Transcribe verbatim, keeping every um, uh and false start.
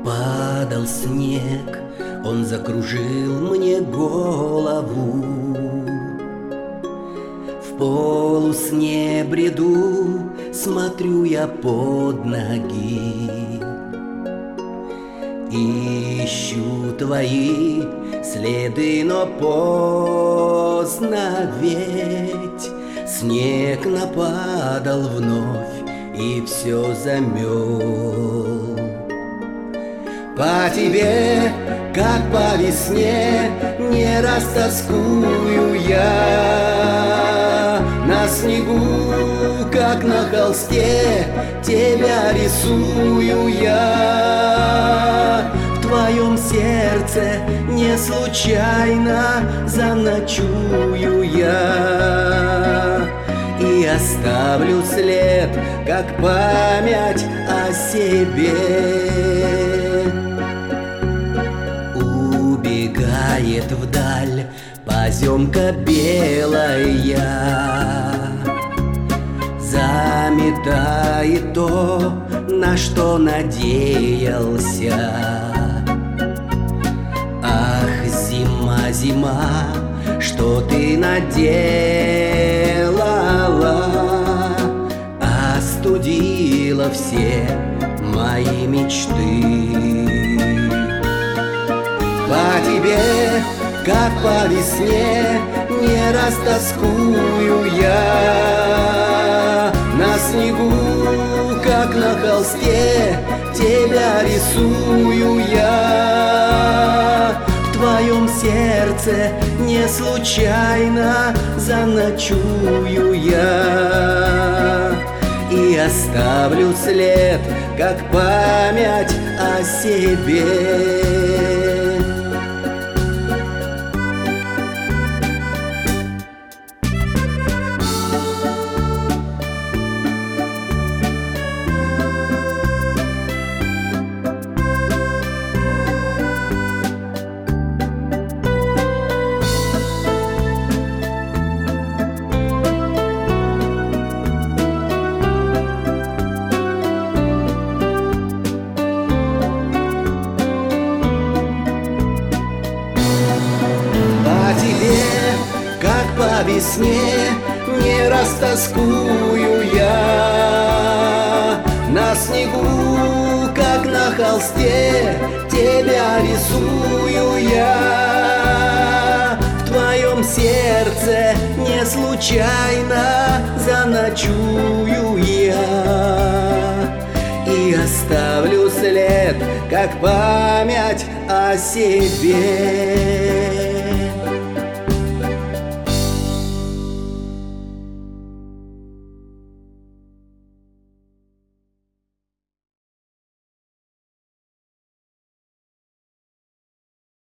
Падал снег, он закружил мне голову. В полусне бреду, смотрю я под ноги. Ищу твои следы, но поздно, ведь снег нападал вновь и все замел. По тебе, как по весне, не раз тоскую я. На снегу, как на холсте, тебя рисую я. В твоем сердце не случайно заночую я. И оставлю след, как память о себе. Убегает вдаль поземка белая, заметает то, на что надеялся. Ах, зима, зима, что ты наделала? Остудила все мои мечты. По тебе, как по весне, не раз тоскую я. На снегу, как на холсте, тебя рисую я. В твоем сердце не случайно заночую я. И оставлю след, как память о себе. По весне не раз тоскую я. На снегу, как на холсте, тебя рисую я. В твоем сердце не случайно заночую я. И оставлю след, как память о себе.